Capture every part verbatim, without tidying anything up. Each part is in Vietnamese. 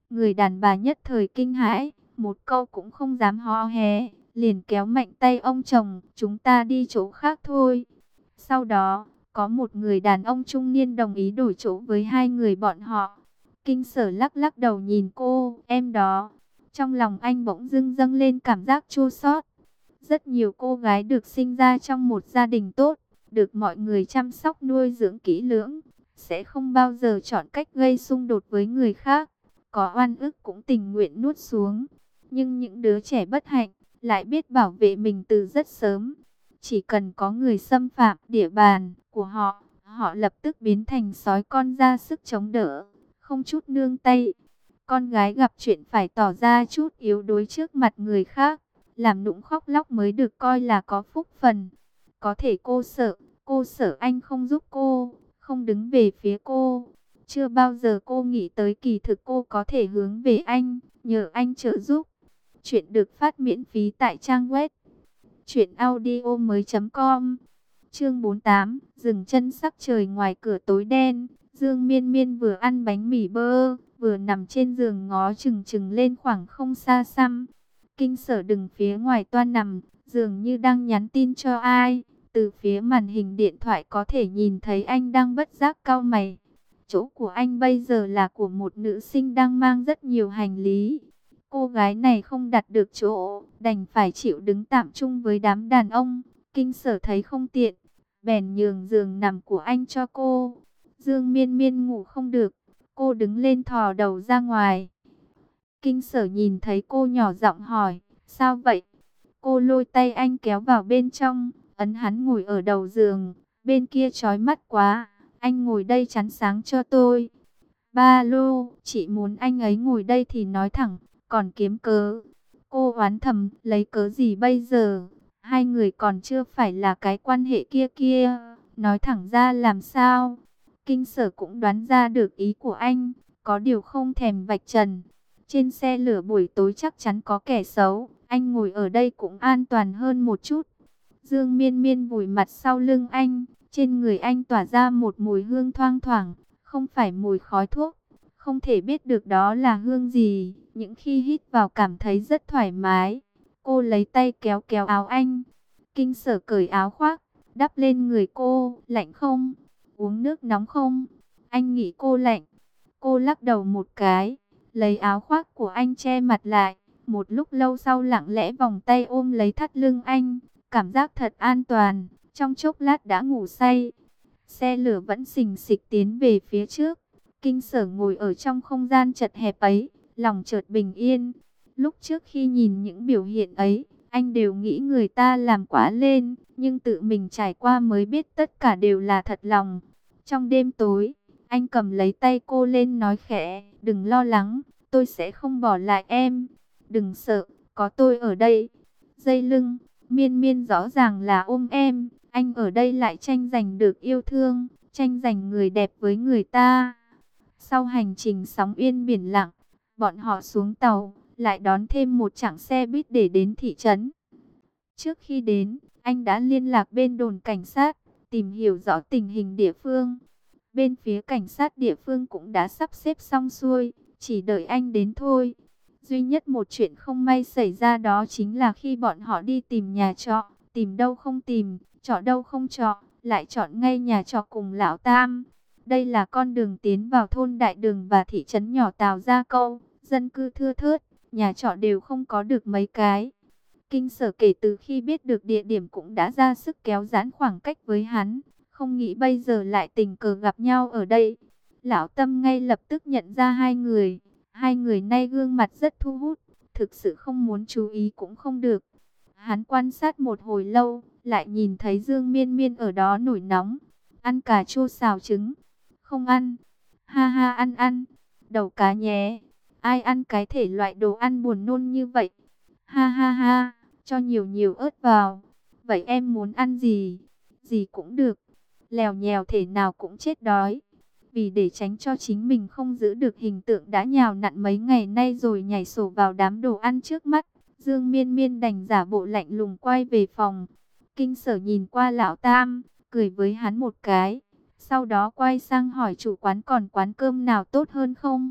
Người đàn bà nhất thời kinh hãi, một câu cũng không dám hó hé, liền kéo mạnh tay ông chồng, chúng ta đi chỗ khác thôi. Sau đó, có một người đàn ông trung niên đồng ý đổi chỗ với hai người bọn họ. Kinh Sở lắc lắc đầu nhìn cô, em đó. Trong lòng anh bỗng dưng dâng lên cảm giác chua xót. Rất nhiều cô gái được sinh ra trong một gia đình tốt, được mọi người chăm sóc nuôi dưỡng kỹ lưỡng, sẽ không bao giờ chọn cách gây xung đột với người khác. Có oan ức cũng tình nguyện nuốt xuống. Nhưng những đứa trẻ bất hạnh lại biết bảo vệ mình từ rất sớm. Chỉ cần có người xâm phạm địa bàn của họ, họ lập tức biến thành sói con ra sức chống đỡ, không chút nương tay. Con gái gặp chuyện phải tỏ ra chút yếu đuối trước mặt người khác, làm nũng khóc lóc mới được coi là có phúc phần. Có thể cô sợ, cô sợ anh không giúp cô, không đứng về phía cô. Chưa bao giờ cô nghĩ tới kỳ thực cô có thể hướng về anh, nhờ anh trợ giúp. Chuyện được phát miễn phí tại trang web truyện audio mới chấm com. Chương bốn mươi tám, dừng chân sắc trời ngoài cửa tối đen. Dương Miên Miên vừa ăn bánh mì bơ, vừa nằm trên giường ngó chừng chừng lên khoảng không xa xăm. Kinh Sở đứng phía ngoài toa nằm, dường như đang nhắn tin cho ai. Từ phía màn hình điện thoại có thể nhìn thấy anh đang bất giác cau mày. Chỗ của anh bây giờ là của một nữ sinh đang mang rất nhiều hành lý. Cô gái này không đặt được chỗ, đành phải chịu đứng tạm chung với đám đàn ông. Kinh Sở thấy không tiện, bèn nhường giường nằm của anh cho cô. Dương Miên Miên ngủ không được, cô đứng lên thò đầu ra ngoài. Kinh Sở nhìn thấy cô nhỏ giọng hỏi, sao vậy? Cô lôi tay anh kéo vào bên trong, ấn hắn ngồi ở đầu giường. Bên kia chói mắt quá, anh ngồi đây chắn sáng cho tôi. Ba lô, chị muốn anh ấy ngồi đây thì nói thẳng, còn kiếm cớ. Cô oán thầm, lấy cớ gì bây giờ? Hai người còn chưa phải là cái quan hệ kia kia, nói thẳng ra làm sao? Kinh Sở cũng đoán ra được ý của anh, có điều không thèm vạch trần. Trên xe lửa buổi tối chắc chắn có kẻ xấu, anh ngồi ở đây cũng an toàn hơn một chút. Dương Miên Miên vùi mặt sau lưng anh, trên người anh tỏa ra một mùi hương thoang thoảng, không phải mùi khói thuốc. Không thể biết được đó là hương gì, những khi hít vào cảm thấy rất thoải mái. Cô lấy tay kéo kéo áo anh. Kinh Sở cởi áo khoác, đắp lên người cô, lạnh không? Uống nước nóng không? Anh nghĩ cô lạnh. Cô lắc đầu một cái, lấy áo khoác của anh che mặt lại. Một lúc lâu sau lặng lẽ vòng tay ôm lấy thắt lưng anh, cảm giác thật an toàn, trong chốc lát đã ngủ say. Xe lửa vẫn xình xịch tiến về phía trước. Kinh Sở ngồi ở trong không gian chật hẹp ấy, lòng chợt bình yên. Lúc trước khi nhìn những biểu hiện ấy, anh đều nghĩ người ta làm quá lên, nhưng tự mình trải qua mới biết tất cả đều là thật lòng. Trong đêm tối, anh cầm lấy tay cô lên nói khẽ, đừng lo lắng, tôi sẽ không bỏ lại em. Đừng sợ, có tôi ở đây. Dây lưng, Miên Miên rõ ràng là ôm em, anh ở đây lại tranh giành được yêu thương, tranh giành người đẹp với người ta. Sau hành trình sóng yên biển lặng, bọn họ xuống tàu, lại đón thêm một chặng xe buýt để đến thị trấn. Trước khi đến, anh đã liên lạc bên đồn cảnh sát, tìm hiểu rõ tình hình địa phương. Bên phía cảnh sát địa phương cũng đã sắp xếp xong xuôi, chỉ đợi anh đến thôi. Duy nhất một chuyện không may xảy ra đó chính là khi bọn họ đi tìm nhà trọ, tìm đâu không tìm, trọ đâu không trọ, lại chọn ngay nhà trọ cùng lão Tam. Đây là con đường tiến vào thôn Đại Đường và thị trấn nhỏ Tào Gia Câu, dân cư thưa thớt, nhà trọ đều không có được mấy cái. Kinh Sở kể từ khi biết được địa điểm cũng đã ra sức kéo giãn khoảng cách với hắn, không nghĩ bây giờ lại tình cờ gặp nhau ở đây. Lão Tâm ngay lập tức nhận ra hai người, hai người nay gương mặt rất thu hút, thực sự không muốn chú ý cũng không được. Hắn quan sát một hồi lâu, lại nhìn thấy Dương Miên Miên ở đó nổi nóng, ăn cà chua xào trứng. Không ăn. Ha ha, ăn ăn. Đầu cá nhé. Ai ăn cái thể loại đồ ăn buồn nôn như vậy? Ha ha ha, cho nhiều nhiều ớt vào. Vậy em muốn ăn gì? Gì cũng được. Lèo nhèo thể nào cũng chết đói. Vì để tránh cho chính mình không giữ được hình tượng đã nhào nặn mấy ngày nay rồi nhảy sổ vào đám đồ ăn trước mắt, Dương Miên Miên đành giả bộ lạnh lùng quay về phòng. Kinh Sở nhìn qua lão Tam, cười với hắn một cái. Sau đó quay sang hỏi chủ quán còn quán cơm nào tốt hơn không?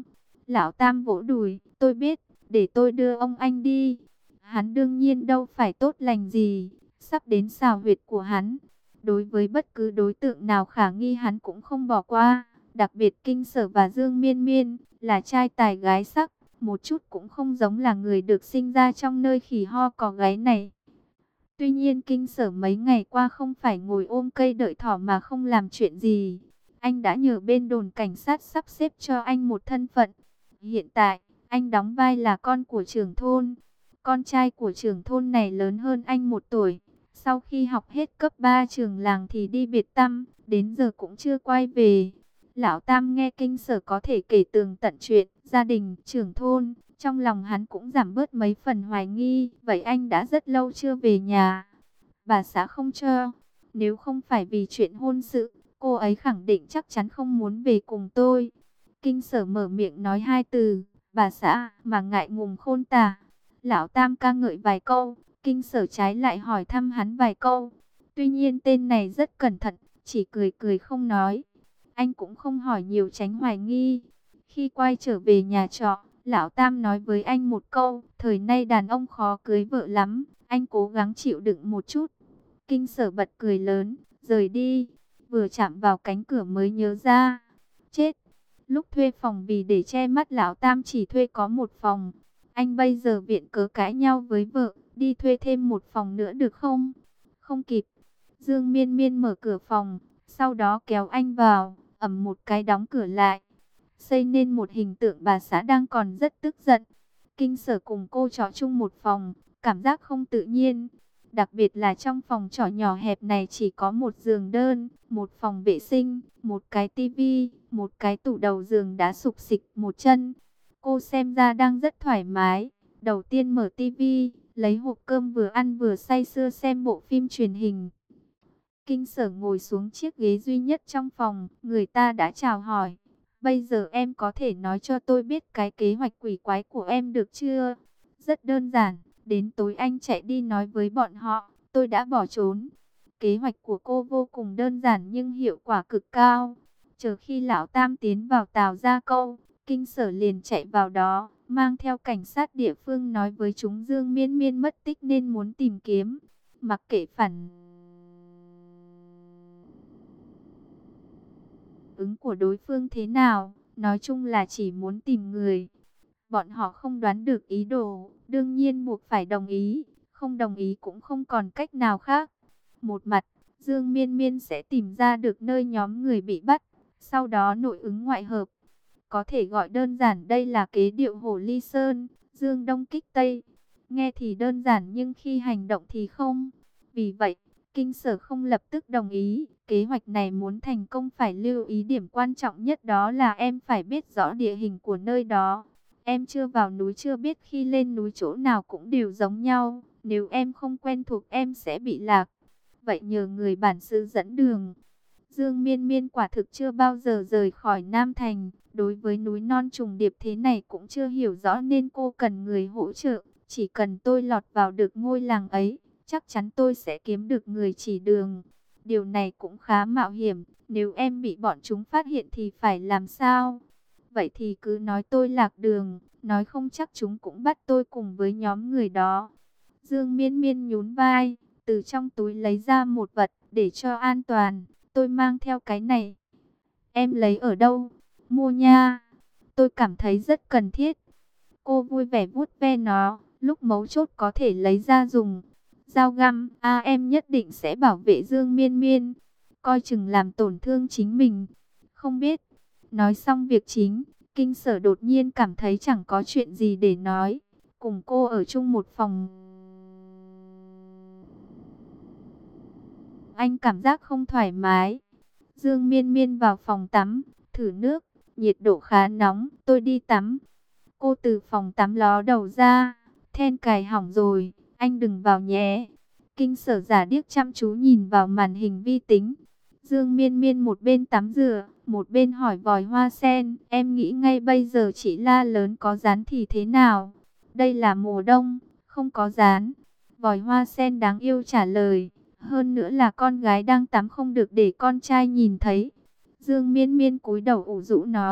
Lão Tam vỗ đùi, tôi biết, để tôi đưa ông anh đi. Hắn đương nhiên đâu phải tốt lành gì, sắp đến xào huyệt của hắn. Đối với bất cứ đối tượng nào khả nghi hắn cũng không bỏ qua. Đặc biệt Kinh Sở và Dương Miên Miên là trai tài gái sắc, một chút cũng không giống là người được sinh ra trong nơi khỉ ho cò gáy này. Tuy nhiên Kinh Sở mấy ngày qua không phải ngồi ôm cây đợi thỏ mà không làm chuyện gì. Anh đã nhờ bên đồn cảnh sát sắp xếp cho anh một thân phận. Hiện tại, anh đóng vai là con của trưởng thôn. Con trai của trưởng thôn này lớn hơn anh một tuổi. Sau khi học hết cấp ba trường làng thì đi biệt tăm, đến giờ cũng chưa quay về. Lão Tam nghe Kinh Sở có thể kể tường tận chuyện gia đình trưởng thôn, trong lòng hắn cũng giảm bớt mấy phần hoài nghi. Vậy anh đã rất lâu chưa về nhà. Bà xã không cho. Nếu không phải vì chuyện hôn sự, cô ấy khẳng định chắc chắn không muốn về cùng tôi. Kinh Sở mở miệng nói hai từ, bà xã, mà ngại ngùng khôn tả. Lão Tam ca ngợi vài câu, Kinh Sở trái lại hỏi thăm hắn vài câu. Tuy nhiên tên này rất cẩn thận, chỉ cười cười không nói. Anh cũng không hỏi nhiều tránh hoài nghi. Khi quay trở về nhà trọ, Lão Tam nói với anh một câu, thời nay đàn ông khó cưới vợ lắm, anh cố gắng chịu đựng một chút. Kinh Sở bật cười lớn, rời đi, vừa chạm vào cánh cửa mới nhớ ra. Chết, lúc thuê phòng vì để che mắt Lão Tam chỉ thuê có một phòng. Anh bây giờ viện cớ cãi nhau với vợ, đi thuê thêm một phòng nữa được không? Không kịp. Dương Miên Miên mở cửa phòng, sau đó kéo anh vào, ầm một cái đóng cửa lại. Xây nên một hình tượng bà xã đang còn rất tức giận. Kinh Sở cùng cô trọ chung một phòng, cảm giác không tự nhiên. Đặc biệt là trong phòng trọ nhỏ hẹp này chỉ có một giường đơn, một phòng vệ sinh, một cái tivi, một cái tủ đầu giường đá sụp xịch một chân. Cô xem ra đang rất thoải mái. Đầu tiên mở tivi, lấy hộp cơm vừa ăn vừa say sưa xem bộ phim truyền hình. Kinh Sở ngồi xuống chiếc ghế duy nhất trong phòng, người ta đã chào hỏi. Bây giờ em có thể nói cho tôi biết cái kế hoạch quỷ quái của em được chưa? Rất đơn giản, đến tối anh chạy đi nói với bọn họ, tôi đã bỏ trốn. Kế hoạch của cô vô cùng đơn giản nhưng hiệu quả cực cao. Chờ khi Lão Tam tiến vào tàu ra câu, Kinh Sở liền chạy vào đó, mang theo cảnh sát địa phương nói với chúng Dương Miên Miên mất tích nên muốn tìm kiếm. Mặc kệ phản ứng của đối phương thế nào, nói chung là chỉ muốn tìm người. Bọn họ không đoán được ý đồ, đương nhiên buộc phải đồng ý, không đồng ý cũng không còn cách nào khác. Một mặt, Dương Miên Miên sẽ tìm ra được nơi nhóm người bị bắt, sau đó nội ứng ngoại hợp. Có thể gọi đơn giản đây là kế điệu Hồ Ly Sơn, Dương Đông kích Tây. Nghe thì đơn giản nhưng khi hành động thì không. Vì vậy, Kinh Sở không lập tức đồng ý. Kế hoạch này muốn thành công phải lưu ý điểm quan trọng nhất, đó là em phải biết rõ địa hình của nơi đó. Em chưa vào núi chưa biết khi lên núi chỗ nào cũng đều giống nhau. Nếu em không quen thuộc em sẽ bị lạc. Vậy nhờ người bản xứ dẫn đường. Dương Miên Miên quả thực chưa bao giờ rời khỏi Nam Thành. Đối với núi non trùng điệp thế này cũng chưa hiểu rõ nên cô cần người hỗ trợ. Chỉ cần tôi lọt vào được ngôi làng ấy, chắc chắn tôi sẽ kiếm được người chỉ đường. Điều này cũng khá mạo hiểm. Nếu em bị bọn chúng phát hiện thì phải làm sao? Vậy thì cứ nói tôi lạc đường. Nói không chắc chúng cũng bắt tôi cùng với nhóm người đó. Dương Miên Miên nhún vai, từ trong túi lấy ra một vật để cho an toàn. Tôi mang theo cái này. Em lấy ở đâu? Mua nha. Tôi cảm thấy rất cần thiết. Cô vui vẻ vuốt ve nó. Lúc mấu chốt có thể lấy ra dùng. Dao găm, à, em nhất định sẽ bảo vệ Dương Miên Miên. Coi chừng làm tổn thương chính mình. Không biết. Nói xong việc chính, Kinh Sở đột nhiên cảm thấy chẳng có chuyện gì để nói. Cùng cô ở chung một phòng, anh cảm giác không thoải mái. Dương Miên Miên vào phòng tắm, thử nước, nhiệt độ khá nóng, tôi đi tắm. Cô từ phòng tắm ló đầu ra, then cài hỏng rồi, anh đừng vào nhé. Kinh Sở giả điếc chăm chú nhìn vào màn hình vi tính. Dương Miên Miên một bên tắm rửa, một bên hỏi vòi hoa sen, em nghĩ ngay bây giờ chị la lớn có rán thì thế nào? Đây là mùa đông, không có rán. Vòi hoa sen đáng yêu trả lời, hơn nữa là con gái đang tắm không được để con trai nhìn thấy. Dương Miên Miên cúi đầu ủ rũ nói,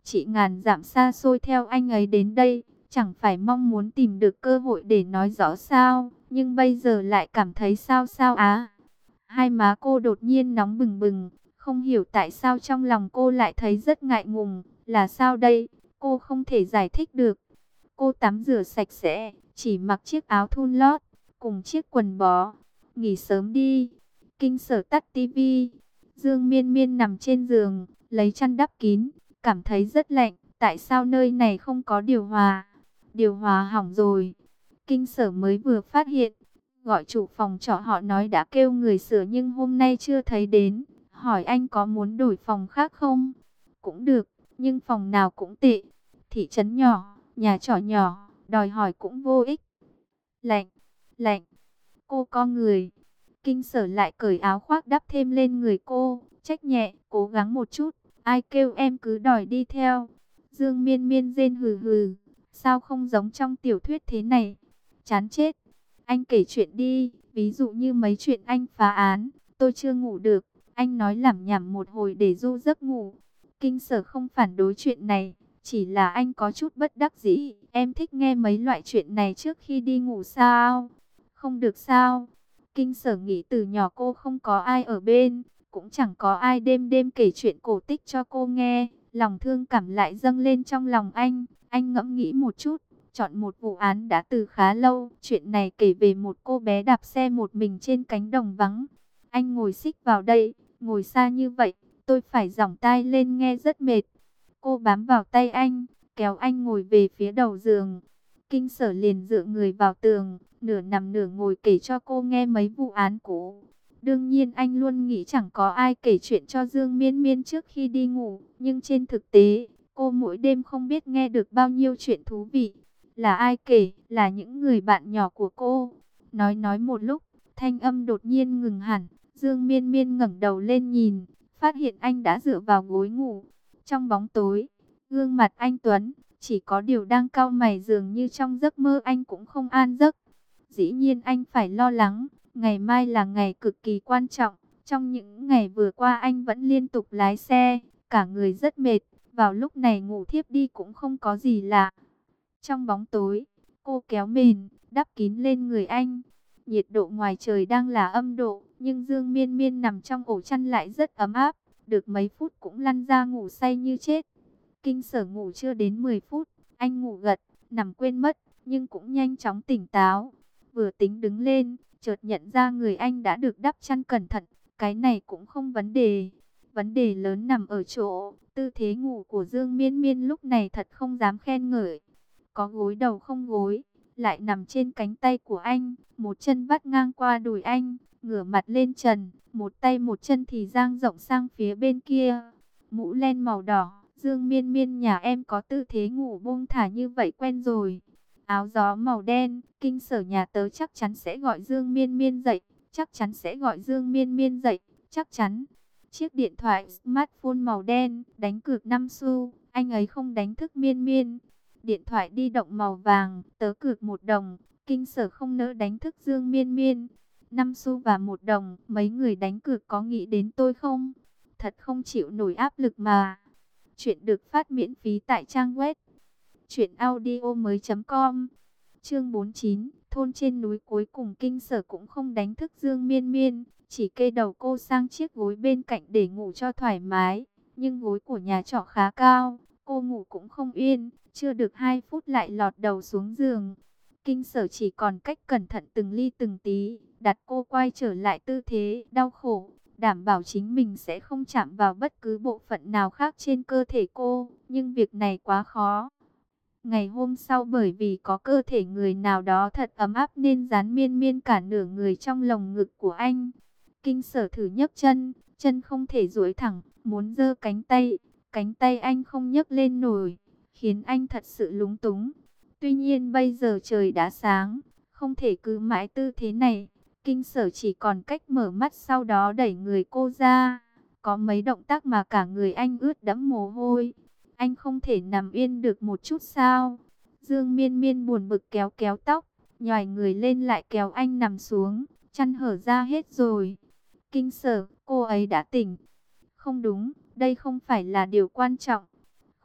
chị ngàn dặm xa xôi theo anh ấy đến đây, chẳng phải mong muốn tìm được cơ hội để nói rõ sao, nhưng bây giờ lại cảm thấy sao sao á. Hai má cô đột nhiên nóng bừng bừng, không hiểu tại sao trong lòng cô lại thấy rất ngại ngùng, là sao đây, cô không thể giải thích được. Cô tắm rửa sạch sẽ, chỉ mặc chiếc áo thun lót, cùng chiếc quần bó, nghỉ sớm đi. Kinh Sở tắt tivi, Dương Miên Miên nằm trên giường, lấy chăn đắp kín, cảm thấy rất lạnh, tại sao nơi này không có điều hòa? Điều hòa hỏng rồi. Kinh Sở mới vừa phát hiện, gọi chủ phòng trọ họ nói đã kêu người sửa nhưng hôm nay chưa thấy đến, hỏi anh có muốn đổi phòng khác không? Cũng được, nhưng phòng nào cũng tệ. Thị trấn nhỏ, nhà trọ nhỏ, đòi hỏi cũng vô ích. Lạnh, lạnh, cô co người. Kinh Sở lại cởi áo khoác đắp thêm lên người cô, trách nhẹ, cố gắng một chút, ai kêu em cứ đòi đi theo. Dương Miên Miên rên hừ hừ, sao không giống trong tiểu thuyết thế này, chán chết. Anh kể chuyện đi, ví dụ như mấy chuyện anh phá án, tôi chưa ngủ được, anh nói lảm nhảm một hồi để du giấc ngủ. Kinh Sở không phản đối chuyện này, chỉ là anh có chút bất đắc dĩ. Em thích nghe mấy loại chuyện này trước khi đi ngủ sao? Không được sao? Kinh Sở nghĩ từ nhỏ cô không có ai ở bên, cũng chẳng có ai đêm đêm kể chuyện cổ tích cho cô nghe. Lòng thương cảm lại dâng lên trong lòng anh. Anh ngẫm nghĩ một chút, chọn một vụ án đã từ khá lâu. Chuyện này kể về một cô bé đạp xe một mình trên cánh đồng vắng. Anh ngồi xích vào đây, ngồi xa như vậy, tôi phải giỏng tai lên nghe rất mệt. Cô bám vào tay anh, kéo anh ngồi về phía đầu giường. Kinh Sở liền dựa người vào tường, nửa nằm nửa ngồi kể cho cô nghe mấy vụ án cũ. Đương nhiên anh luôn nghĩ chẳng có ai kể chuyện cho Dương Miên Miên trước khi đi ngủ, nhưng trên thực tế, cô mỗi đêm không biết nghe được bao nhiêu chuyện thú vị. Là ai kể? Là những người bạn nhỏ của cô. Nói nói một lúc, thanh âm đột nhiên ngừng hẳn. Dương Miên Miên ngẩng đầu lên nhìn, phát hiện anh đã dựa vào gối ngủ. Trong bóng tối, gương mặt anh tuấn, chỉ có điều đang cau mày, dường như trong giấc mơ anh cũng không an giấc. Dĩ nhiên anh phải lo lắng, ngày mai là ngày cực kỳ quan trọng. Trong những ngày vừa qua anh vẫn liên tục lái xe, cả người rất mệt, vào lúc này ngủ thiếp đi cũng không có gì lạ. Trong bóng tối, cô kéo mền, đắp kín lên người anh. Nhiệt độ ngoài trời đang là âm độ, nhưng Dương Miên Miên nằm trong ổ chăn lại rất ấm áp. Được mấy phút cũng lăn ra ngủ say như chết. Kinh Sở ngủ chưa đến mười phút, anh ngủ gật, nằm quên mất, nhưng cũng nhanh chóng tỉnh táo. Vừa tính đứng lên, chợt nhận ra người anh đã được đắp chăn cẩn thận, cái này cũng không vấn đề. Vấn đề lớn nằm ở chỗ, tư thế ngủ của Dương Miên Miên lúc này thật không dám khen ngợi. Có gối đầu không gối, lại nằm trên cánh tay của anh, một chân vắt ngang qua đùi anh, ngửa mặt lên trần, một tay một chân thì dang rộng sang phía bên kia. Mũ len màu đỏ, Dương Miên Miên nhà em có tư thế ngủ buông thả như vậy quen rồi. Áo gió màu đen, Kinh Sở nhà tớ chắc chắn sẽ gọi Dương Miên Miên dậy, chắc chắn sẽ gọi Dương Miên Miên dậy, chắc chắn. Chiếc điện thoại smartphone màu đen, đánh cược năm xu, anh ấy không đánh thức Miên Miên. Điện thoại di động màu vàng, tớ cược một đồng, Kinh Sở không nỡ đánh thức Dương Miên Miên. Năm xu và một đồng, mấy người đánh cược có nghĩ đến tôi không? Thật không chịu nổi áp lực mà. Chuyện được phát miễn phí tại trang web truyện audio mới chấm com. Chương bốn mươi chín, thôn trên núi. Cuối cùng Kinh Sở cũng không đánh thức Dương Miên Miên, chỉ kê đầu cô sang chiếc gối bên cạnh để ngủ cho thoải mái. Nhưng gối của nhà trọ khá cao, cô ngủ cũng không yên, chưa được hai phút lại lọt đầu xuống giường. Kinh Sở chỉ còn cách cẩn thận từng ly từng tí, đặt cô quay trở lại tư thế đau khổ, đảm bảo chính mình sẽ không chạm vào bất cứ bộ phận nào khác trên cơ thể cô, nhưng việc này quá khó. Ngày hôm sau, bởi vì có cơ thể người nào đó thật ấm áp nên dán Miên Miên cả nửa người trong lồng ngực của anh. Kinh Sở thử nhấc chân, chân không thể duỗi thẳng, muốn giơ cánh tay, cánh tay anh không nhấc lên nổi, khiến anh thật sự lúng túng. Tuy nhiên bây giờ trời đã sáng, không thể cứ mãi tư thế này. Kinh Sở chỉ còn cách mở mắt, sau đó đẩy người cô ra. Có mấy động tác mà cả người anh ướt đẫm mồ hôi. Anh không thể nằm yên được một chút sao? Dương Miên Miên buồn bực kéo kéo tóc, nhoài người lên lại kéo anh nằm xuống, chăn hở ra hết rồi. Kinh Sở, cô ấy đã tỉnh. Không đúng, đây không phải là điều quan trọng.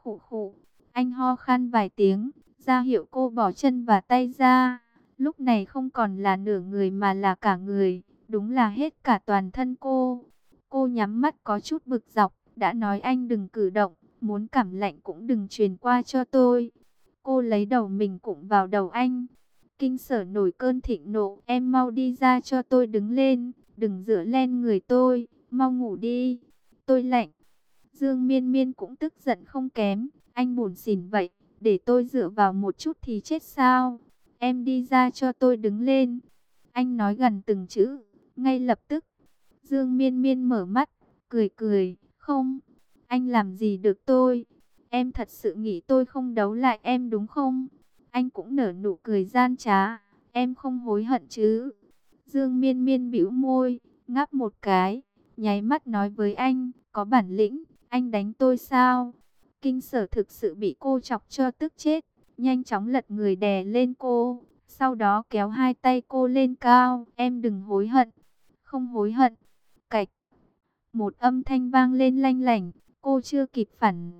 Khụ khụ, anh ho khan vài tiếng, ra hiệu cô bỏ chân và tay ra. Lúc này không còn là nửa người mà là cả người, đúng là hết cả toàn thân cô. Cô nhắm mắt có chút bực dọc, đã nói anh đừng cử động, muốn cảm lạnh cũng đừng truyền qua cho tôi. Cô lấy đầu mình cụng vào đầu anh. Kinh Sở nổi cơn thịnh nộ, em mau đi ra cho tôi đứng lên, đừng dựa lên người tôi, mau ngủ đi, tôi lạnh. Dương Miên Miên cũng tức giận không kém, anh buồn xỉn vậy, để tôi dựa vào một chút thì chết sao? Em đi ra cho tôi đứng lên. Anh nói gần từng chữ, ngay lập tức. Dương Miên Miên mở mắt, cười cười, không, anh làm gì được tôi? Em thật sự nghĩ tôi không đấu lại em đúng không? Anh cũng nở nụ cười gian trá, em không hối hận chứ? Dương Miên Miên bĩu môi, ngáp một cái, nháy mắt nói với anh, có bản lĩnh, anh đánh tôi sao? Kinh Sở thực sự bị cô chọc cho tức chết, nhanh chóng lật người đè lên cô, sau đó kéo hai tay cô lên cao, em đừng hối hận, không hối hận. Cạch, một âm thanh vang lên lanh lảnh, cô chưa kịp phản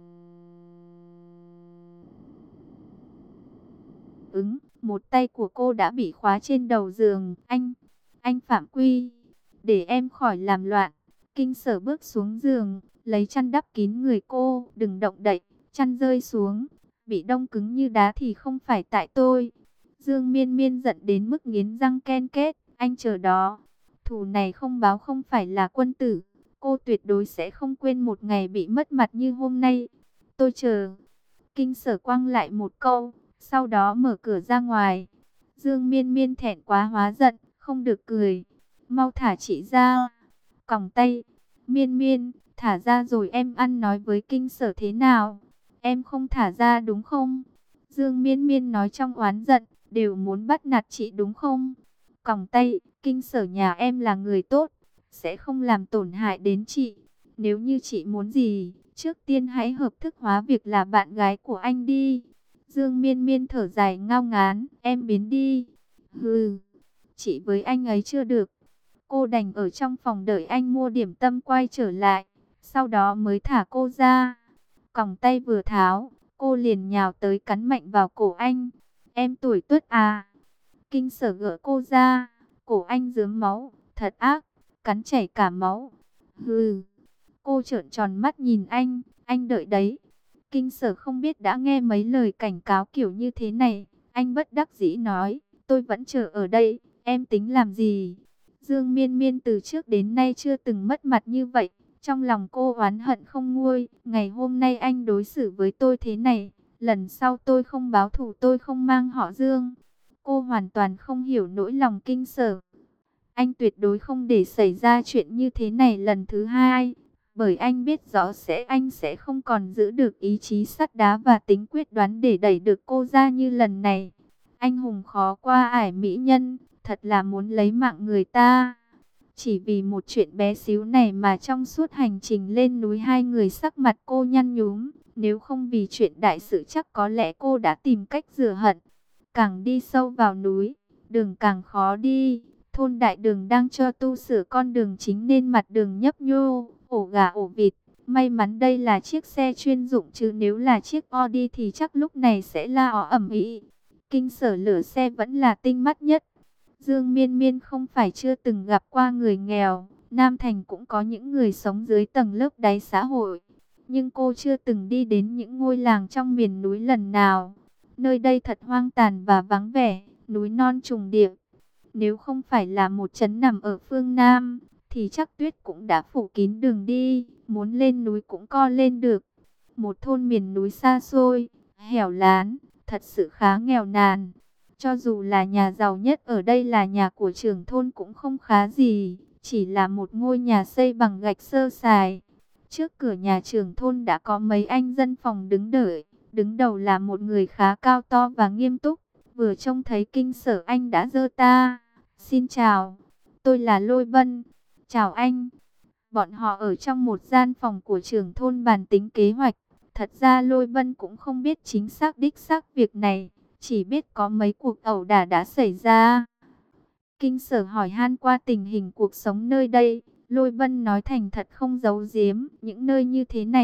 ứng, một tay của cô đã bị khóa trên đầu giường. Anh, anh Phạm Quy, để em khỏi làm loạn. Kinh Sở bước xuống giường, lấy chăn đắp kín người cô, đừng động đậy, chăn rơi xuống, bị đông cứng như đá thì không phải tại tôi. Dương Miên Miên giận đến mức nghiến răng ken két, anh chờ đó, thù này không báo không phải là quân tử, cô tuyệt đối sẽ không quên một ngày bị mất mặt như hôm nay. Tôi chờ. Kinh Sở quăng lại một câu, sau đó mở cửa ra ngoài. Dương Miên Miên thẹn quá hóa giận, không được cười. Mau thả chị ra. Còng tay. Miên Miên, thả ra rồi em ăn nói với Kinh Sở thế nào? Em không thả ra đúng không? Dương Miên Miên nói trong oán giận, đều muốn bắt nạt chị đúng không? Còng tay, Kinh Sở nhà em là người tốt, sẽ không làm tổn hại đến chị. Nếu như chị muốn gì, trước tiên hãy hợp thức hóa việc là bạn gái của anh đi. Dương Miên Miên thở dài ngao ngán, em biến đi. Hừ, chị với anh ấy chưa được. Cô đành ở trong phòng đợi anh mua điểm tâm quay trở lại, sau đó mới thả cô ra. Còng tay vừa tháo, cô liền nhào tới cắn mạnh vào cổ anh. Em tuổi tuất à? Kinh Sở gỡ cô ra, cổ anh rớm máu, thật ác, cắn chảy cả máu. Hừ, cô trợn tròn mắt nhìn anh, anh đợi đấy. Kinh Sở không biết đã nghe mấy lời cảnh cáo kiểu như thế này, anh bất đắc dĩ nói, tôi vẫn chờ ở đây, em tính làm gì? Dương Miên Miên từ trước đến nay chưa từng mất mặt như vậy, trong lòng cô oán hận không nguôi, ngày hôm nay anh đối xử với tôi thế này, lần sau tôi không báo thù tôi không mang họ Dương. Cô hoàn toàn không hiểu nỗi lòng Kinh Sở. Anh tuyệt đối không để xảy ra chuyện như thế này lần thứ hai, bởi anh biết rõ sẽ anh sẽ không còn giữ được ý chí sắt đá và tính quyết đoán để đẩy được cô ra như lần này. Anh hùng khó qua ải mỹ nhân, thật là muốn lấy mạng người ta. Chỉ vì một chuyện bé xíu này mà trong suốt hành trình lên núi hai người sắc mặt cô nhăn nhúm. Nếu không vì chuyện đại sự chắc có lẽ cô đã tìm cách rửa hận. Càng đi sâu vào núi, đường càng khó đi. Thôn đại đường đang cho tu sửa con đường chính nên mặt đường nhấp nhô, ổ gà ổ vịt. May mắn đây là chiếc xe chuyên dụng chứ nếu là chiếc Audi thì chắc lúc này sẽ la ó ầm ĩ. Kinh Sở lửa xe vẫn là tinh mắt nhất. Dương Miên Miên không phải chưa từng gặp qua người nghèo, Nam Thành cũng có những người sống dưới tầng lớp đáy xã hội. Nhưng cô chưa từng đi đến những ngôi làng trong miền núi lần nào. Nơi đây thật hoang tàn và vắng vẻ, núi non trùng điệp. Nếu không phải là một trấn nằm ở phương Nam, thì chắc tuyết cũng đã phủ kín đường đi, muốn lên núi cũng co lên được. Một thôn miền núi xa xôi, hẻo lán, thật sự khá nghèo nàn. Cho dù là nhà giàu nhất ở đây là nhà của trưởng thôn cũng không khá gì, chỉ là một ngôi nhà xây bằng gạch sơ sài. Trước cửa nhà trưởng thôn đã có mấy anh dân phòng đứng đợi, đứng đầu là một người khá cao to và nghiêm túc. Vừa trông thấy Kinh Sở anh đã giơ ta. Xin chào, tôi là Lôi Vân. Chào anh. Bọn họ ở trong một gian phòng của trưởng thôn bàn tính kế hoạch. Thật ra Lôi Vân cũng không biết chính xác đích xác việc này, chỉ biết có mấy cuộc ẩu đả đã xảy ra. Kinh Sở hỏi han qua tình hình cuộc sống nơi đây. Lôi Vân nói thành thật không giấu giếm, những nơi như thế này,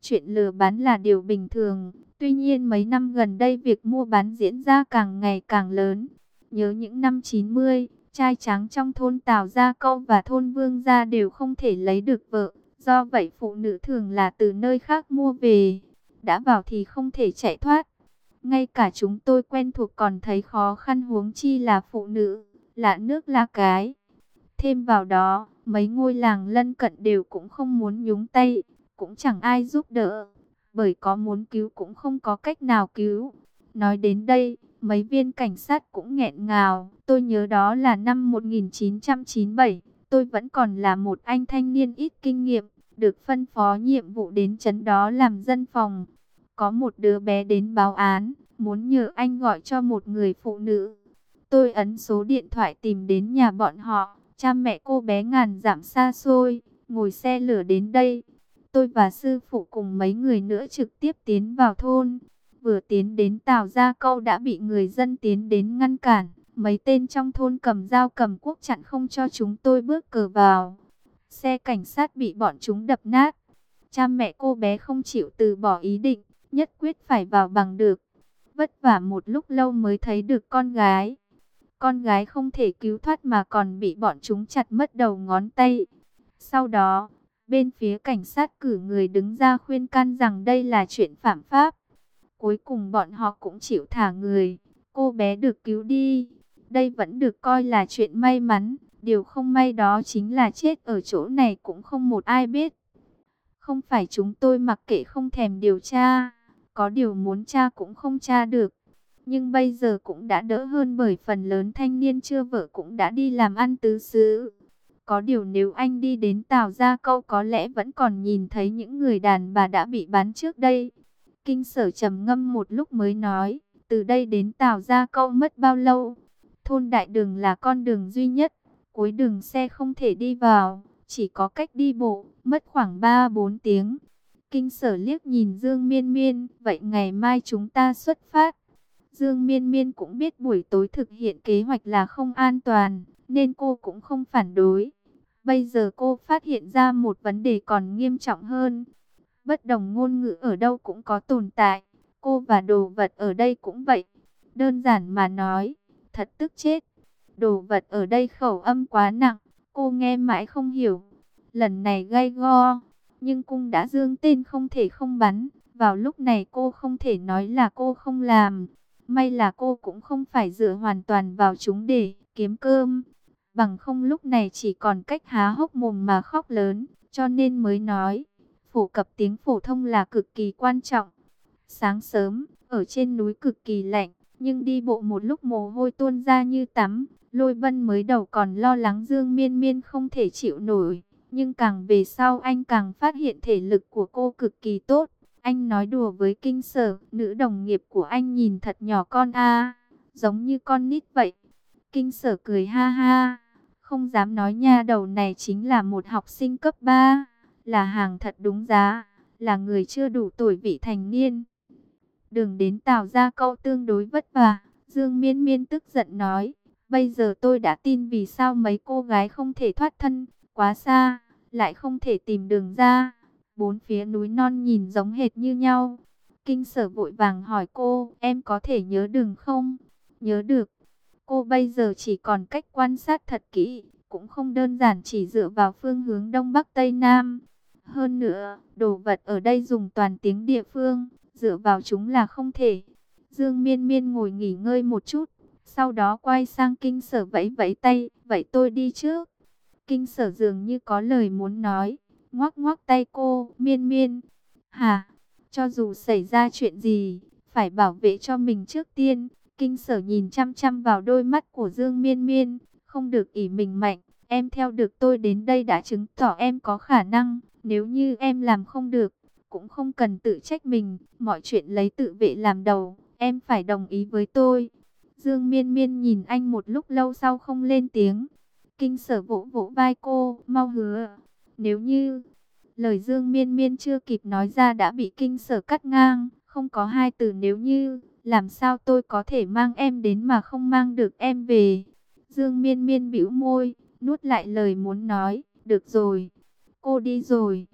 Chuyện lừa bán là điều bình thường. Tuy nhiên mấy năm gần đây việc mua bán diễn ra càng ngày càng lớn. Nhớ những năm chín mươi, trai tráng trong thôn Tào Gia Câu và thôn Vương Gia đều không thể lấy được vợ. Do vậy phụ nữ thường là từ nơi khác mua về. Đã vào thì không thể chạy thoát. Ngay cả chúng tôi quen thuộc còn thấy khó khăn, huống chi là phụ nữ, lạ nước lạ cái. Thêm vào đó, mấy ngôi làng lân cận đều cũng không muốn nhúng tay, cũng chẳng ai giúp đỡ, bởi có muốn cứu cũng không có cách nào cứu. Nói đến đây, mấy viên cảnh sát cũng nghẹn ngào. Tôi nhớ đó là năm một nghìn chín trăm chín mươi bảy, tôi vẫn còn là một anh thanh niên ít kinh nghiệm, được phân phó nhiệm vụ đến trấn đó làm dân phòng. Có một đứa bé đến báo án, muốn nhờ anh gọi cho một người phụ nữ. Tôi ấn số điện thoại tìm đến nhà bọn họ. Cha mẹ cô bé ngàn dặm xa xôi, ngồi xe lửa đến đây. Tôi và sư phụ cùng mấy người nữa trực tiếp tiến vào thôn. Vừa tiến đến Tào Gia Câu đã bị người dân tiến đến ngăn cản. Mấy tên trong thôn cầm dao cầm cuốc chặn không cho chúng tôi bước cờ vào. Xe cảnh sát bị bọn chúng đập nát. Cha mẹ cô bé không chịu từ bỏ ý định, nhất quyết phải vào bằng được. Vất vả một lúc lâu mới thấy được con gái. Con gái không thể cứu thoát mà còn bị bọn chúng chặt mất đầu ngón tay. Sau đó, bên phía cảnh sát cử người đứng ra khuyên can rằng đây là chuyện phạm pháp. Cuối cùng bọn họ cũng chịu thả người. Cô bé được cứu đi. Đây vẫn được coi là chuyện may mắn. Điều không may đó chính là chết ở chỗ này cũng không một ai biết. Không phải chúng tôi mặc kệ không thèm điều tra. Có điều muốn tra cũng không tra được. Nhưng bây giờ cũng đã đỡ hơn, bởi phần lớn thanh niên chưa vợ cũng đã đi làm ăn tứ xứ. Có điều nếu anh đi đến Tào Gia Câu có lẽ vẫn còn nhìn thấy những người đàn bà đã bị bán trước đây. Kinh Sở trầm ngâm một lúc mới nói, từ đây đến Tào Gia Câu mất bao lâu? Thôn Đại Đường là con đường duy nhất, cuối đường xe không thể đi vào, chỉ có cách đi bộ, mất khoảng ba bốn tiếng. Kinh Sở liếc nhìn Dương Miên Miên, vậy ngày mai chúng ta xuất phát. Dương Miên Miên cũng biết buổi tối thực hiện kế hoạch là không an toàn, nên cô cũng không phản đối. Bây giờ cô phát hiện ra một vấn đề còn nghiêm trọng hơn. Bất đồng ngôn ngữ ở đâu cũng có tồn tại, cô và đồ vật ở đây cũng vậy. Đơn giản mà nói, thật tức chết. Đồ vật ở đây khẩu âm quá nặng, cô nghe mãi không hiểu. Lần này gay go, nhưng cung đã dương tên không thể không bắn. Vào lúc này cô không thể nói là cô không làm. May là cô cũng không phải dựa hoàn toàn vào chúng để kiếm cơm. Bằng không lúc này chỉ còn cách há hốc mồm mà khóc lớn. Cho nên mới nói, phổ cập tiếng phổ thông là cực kỳ quan trọng. Sáng sớm, ở trên núi cực kỳ lạnh, nhưng đi bộ một lúc mồ hôi tuôn ra như tắm. Lôi Vân mới đầu còn lo lắng Dương Miên Miên không thể chịu nổi. Nhưng càng về sau anh càng phát hiện thể lực của cô cực kỳ tốt. Anh nói đùa với Kinh Sở, nữ đồng nghiệp của anh nhìn thật nhỏ con a, giống như con nít vậy. Kinh Sở cười ha ha, không dám nói nha đầu này chính là một học sinh cấp ba, là hàng thật đúng giá, là người chưa đủ tuổi vị thành niên. Đường đến Tào Gia Câu tương đối vất vả, Dương Miên Miên tức giận nói, bây giờ tôi đã tin vì sao mấy cô gái không thể thoát thân, quá xa, lại không thể tìm đường ra. Bốn phía núi non nhìn giống hệt như nhau. Kinh Sở vội vàng hỏi cô, em có thể nhớ đường không? Nhớ được. Cô bây giờ chỉ còn cách quan sát thật kỹ, cũng không đơn giản chỉ dựa vào phương hướng Đông Bắc Tây Nam. Hơn nữa, đồ vật ở đây dùng toàn tiếng địa phương, dựa vào chúng là không thể. Dương Miên Miên ngồi nghỉ ngơi một chút, sau đó quay sang Kinh Sở vẫy vẫy tay, vậy tôi đi trước. Kinh Sở dường như có lời muốn nói. Ngoắc ngoắc tay cô, Miên Miên. Hả? Cho dù xảy ra chuyện gì, phải bảo vệ cho mình trước tiên. Kinh Sở nhìn chăm chăm vào đôi mắt của Dương Miên Miên, không được ỷ mình mạnh. Em theo được tôi đến đây đã chứng tỏ em có khả năng. Nếu như em làm không được, cũng không cần tự trách mình. Mọi chuyện lấy tự vệ làm đầu, em phải đồng ý với tôi. Dương Miên Miên nhìn anh một lúc lâu sau không lên tiếng. Kinh Sở vỗ vỗ vai cô, mau hứa. Nếu như, lời Dương Miên Miên chưa kịp nói ra đã bị Kinh Sở cắt ngang, không có hai từ nếu như, làm sao tôi có thể mang em đến mà không mang được em về. Dương Miên Miên bĩu môi, nuốt lại lời muốn nói, được rồi, cô đi rồi.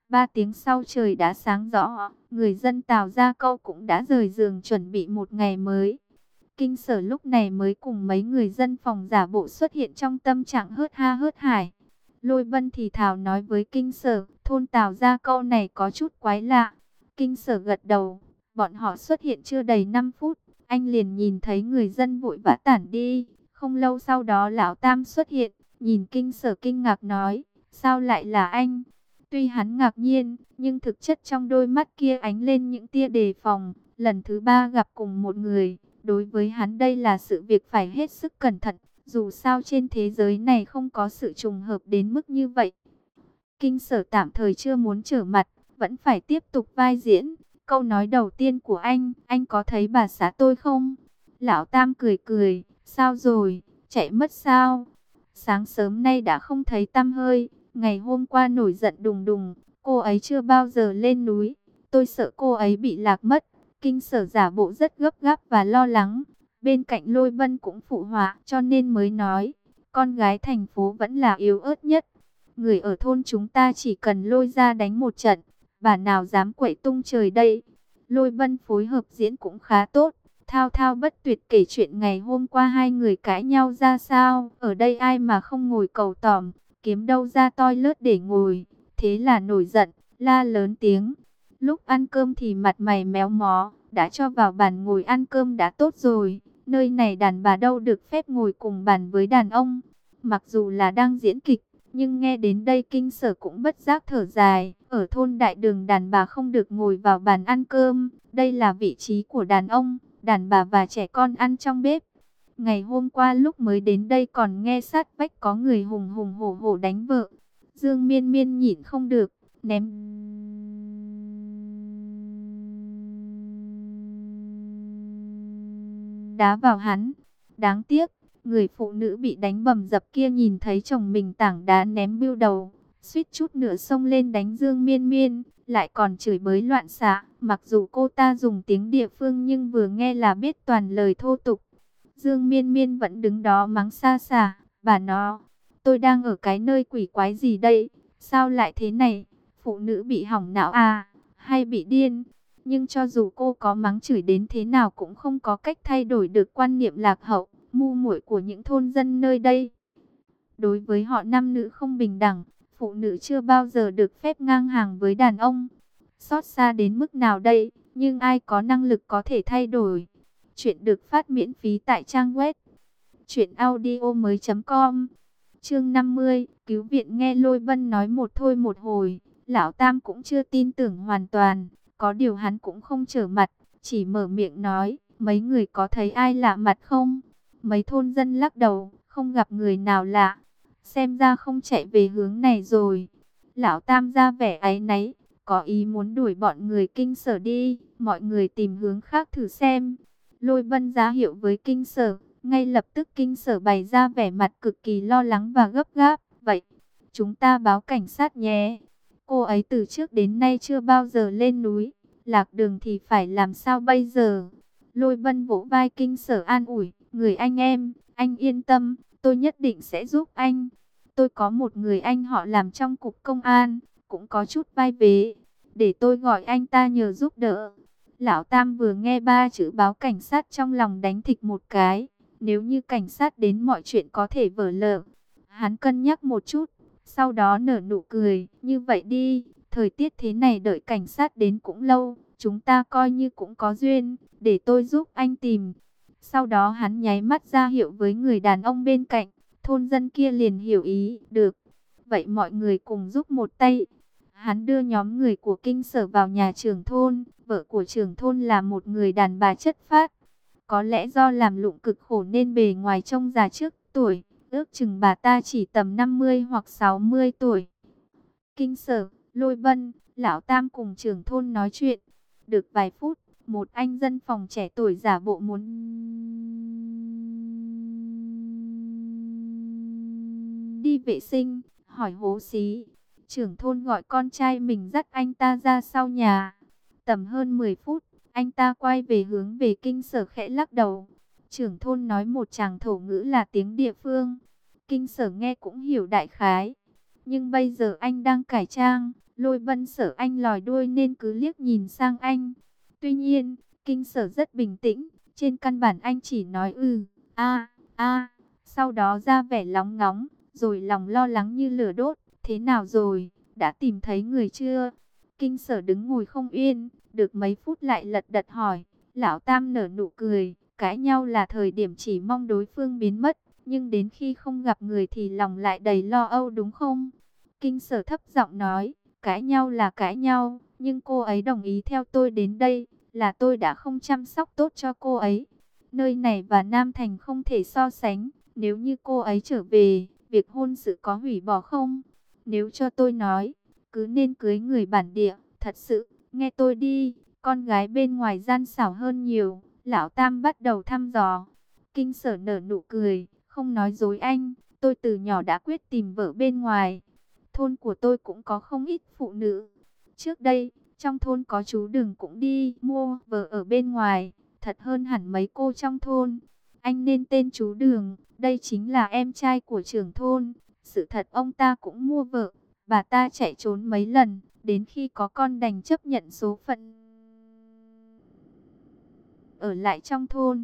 Ba tiếng sau trời đã sáng rõ, người dân Tào Gia Câu cũng đã rời giường chuẩn bị một ngày mới. Kinh Sở lúc này mới cùng mấy người dân phòng giả bộ xuất hiện trong tâm trạng hớt ha hớt hải. Lôi Bân thì thào nói với Kinh Sở, thôn Tào Gia Câu này có chút quái lạ. Kinh Sở gật đầu, bọn họ xuất hiện chưa đầy năm phút, anh liền nhìn thấy người dân vội vã tản đi. Không lâu sau đó Lão Tam xuất hiện, nhìn Kinh Sở kinh ngạc nói, sao lại là anh? Tuy hắn ngạc nhiên, nhưng thực chất trong đôi mắt kia ánh lên những tia đề phòng. Lần thứ ba gặp cùng một người, đối với hắn đây là sự việc phải hết sức cẩn thận. Dù sao trên thế giới này không có sự trùng hợp đến mức như vậy. Kinh Sở tạm thời chưa muốn trở mặt, vẫn phải tiếp tục vai diễn. Câu nói đầu tiên của anh, anh có thấy bà xã tôi không? Lão Tam cười cười, sao rồi, chạy mất sao? Sáng sớm nay đã không thấy tăm hơi, ngày hôm qua nổi giận đùng đùng, cô ấy chưa bao giờ lên núi. Tôi sợ cô ấy bị lạc mất. Kinh Sở giả bộ rất gấp gáp và lo lắng. Bên cạnh Lôi Bân cũng phụ họa, cho nên mới nói, con gái thành phố vẫn là yếu ớt nhất. Người ở thôn chúng ta chỉ cần lôi ra đánh một trận, bà nào dám quậy tung trời đây. Lôi Bân phối hợp diễn cũng khá tốt, thao thao bất tuyệt kể chuyện ngày hôm qua hai người cãi nhau ra sao. Ở đây ai mà không ngồi cầu tỏm, kiếm đâu ra toilet để ngồi. Thế là nổi giận, la lớn tiếng. Lúc ăn cơm thì mặt mày méo mó, đã cho vào bàn ngồi ăn cơm đã tốt rồi. Nơi này đàn bà đâu được phép ngồi cùng bàn với đàn ông. Mặc dù là đang diễn kịch, nhưng nghe đến đây Kinh Sở cũng bất giác thở dài. Ở thôn đại đường đàn bà không được ngồi vào bàn ăn cơm. Đây là vị trí của đàn ông, đàn bà và trẻ con ăn trong bếp. Ngày hôm qua lúc mới đến đây còn nghe sát vách có người hùng hùng hổ hổ đánh vợ. Dương Miên Miên nhịn không được, ném đá vào hắn. Đáng tiếc, người phụ nữ bị đánh bầm dập kia nhìn thấy chồng mình tảng đá ném bưu đầu, suýt chút nữa xông lên đánh Dương Miên Miên, lại còn chửi bới loạn xạ. Mặc dù cô ta dùng tiếng địa phương nhưng vừa nghe là biết toàn lời thô tục. Dương Miên Miên vẫn đứng đó mắng xa xả, bà nó, tôi đang ở cái nơi quỷ quái gì đây, sao lại thế này, phụ nữ bị hỏng não à, hay bị điên. Nhưng cho dù cô có mắng chửi đến thế nào cũng không có cách thay đổi được quan niệm lạc hậu, ngu muội của những thôn dân nơi đây. Đối với họ nam nữ không bình đẳng, phụ nữ chưa bao giờ được phép ngang hàng với đàn ông. Xót xa đến mức nào đây, nhưng ai có năng lực có thể thay đổi. Chuyện được phát miễn phí tại trang web truyện audio mới chấm com. Chương năm mươi, cứu viện. Nghe Lôi Bân nói một thôi một hồi, Lão Tam cũng chưa tin tưởng hoàn toàn. Có điều hắn cũng không trở mặt, chỉ mở miệng nói, mấy người có thấy ai lạ mặt không? Mấy thôn dân lắc đầu, không gặp người nào lạ. Xem ra không chạy về hướng này rồi. Lão Tam ra vẻ áy náy, có ý muốn đuổi bọn người Kinh Sở đi, mọi người tìm hướng khác thử xem. Lôi Bân ra hiệu với Kinh Sở, ngay lập tức Kinh Sở bày ra vẻ mặt cực kỳ lo lắng và gấp gáp. Vậy, chúng ta báo cảnh sát nhé. Cô ấy từ trước đến nay chưa bao giờ lên núi, lạc đường thì phải làm sao bây giờ? Lôi Bân vỗ vai Kinh Sở an ủi, người anh em, anh yên tâm, tôi nhất định sẽ giúp anh. Tôi có một người anh họ làm trong cục công an, cũng có chút vai vế, để tôi gọi anh ta nhờ giúp đỡ. Lão Tam vừa nghe ba chữ báo cảnh sát trong lòng đánh thịch một cái. Nếu như cảnh sát đến mọi chuyện có thể vỡ lở. Hắn cân nhắc một chút, sau đó nở nụ cười. Như vậy đi, thời tiết thế này đợi cảnh sát đến cũng lâu. Chúng ta coi như cũng có duyên, để tôi giúp anh tìm. Sau đó hắn nháy mắt ra hiệu với người đàn ông bên cạnh. Thôn dân kia liền hiểu ý, được. Vậy mọi người cùng giúp một tay. Hắn đưa nhóm người của Kinh Sở vào nhà trưởng thôn. Vợ của trưởng thôn là một người đàn bà chất phác. Có lẽ do làm lụng cực khổ nên bề ngoài trông già trước tuổi. Ước chừng bà ta chỉ tầm năm mươi hoặc sáu mươi tuổi. Kinh Sở, Lôi Bân, Lão Tam cùng trưởng thôn nói chuyện. Được vài phút, một anh dân phòng trẻ tuổi giả bộ muốn đi vệ sinh, hỏi hố xí. Trưởng thôn gọi con trai mình dắt anh ta ra sau nhà. Tầm hơn mười phút, anh ta quay về hướng về Kinh Sở khẽ lắc đầu. Trưởng thôn nói một tràng thổ ngữ là tiếng địa phương. Kinh Sở nghe cũng hiểu đại khái. Nhưng bây giờ anh đang cải trang, Lôi Vân sợ anh lòi đuôi nên cứ liếc nhìn sang anh. Tuy nhiên, Kinh Sở rất bình tĩnh, trên căn bản anh chỉ nói ừ, a, a, sau đó ra vẻ lóng ngóng, rồi lòng lo lắng như lửa đốt. Thế nào rồi, đã tìm thấy người chưa? Kinh Sở đứng ngồi không yên, được mấy phút lại lật đật hỏi. Lão Tam nở nụ cười, cãi nhau là thời điểm chỉ mong đối phương biến mất, nhưng đến khi không gặp người thì lòng lại đầy lo âu đúng không? Kinh Sở thấp giọng nói, cãi nhau là cãi nhau, nhưng cô ấy đồng ý theo tôi đến đây, là tôi đã không chăm sóc tốt cho cô ấy. Nơi này và Nam Thành không thể so sánh, nếu như cô ấy trở về, việc hôn sự có hủy bỏ không? Nếu cho tôi nói, cứ nên cưới người bản địa, thật sự, nghe tôi đi, con gái bên ngoài gian xảo hơn nhiều. Lão Tam bắt đầu thăm dò. Kinh Sở nở nụ cười, không nói dối anh, tôi từ nhỏ đã quyết tìm vợ bên ngoài. Thôn của tôi cũng có không ít phụ nữ. Trước đây, trong thôn có chú Đường cũng đi mua vợ ở bên ngoài, thật hơn hẳn mấy cô trong thôn. Anh nên tên chú Đường, đây chính là em trai của trưởng thôn. Sự thật ông ta cũng mua vợ, bà ta chạy trốn mấy lần, đến khi có con đành chấp nhận số phận ở lại trong thôn.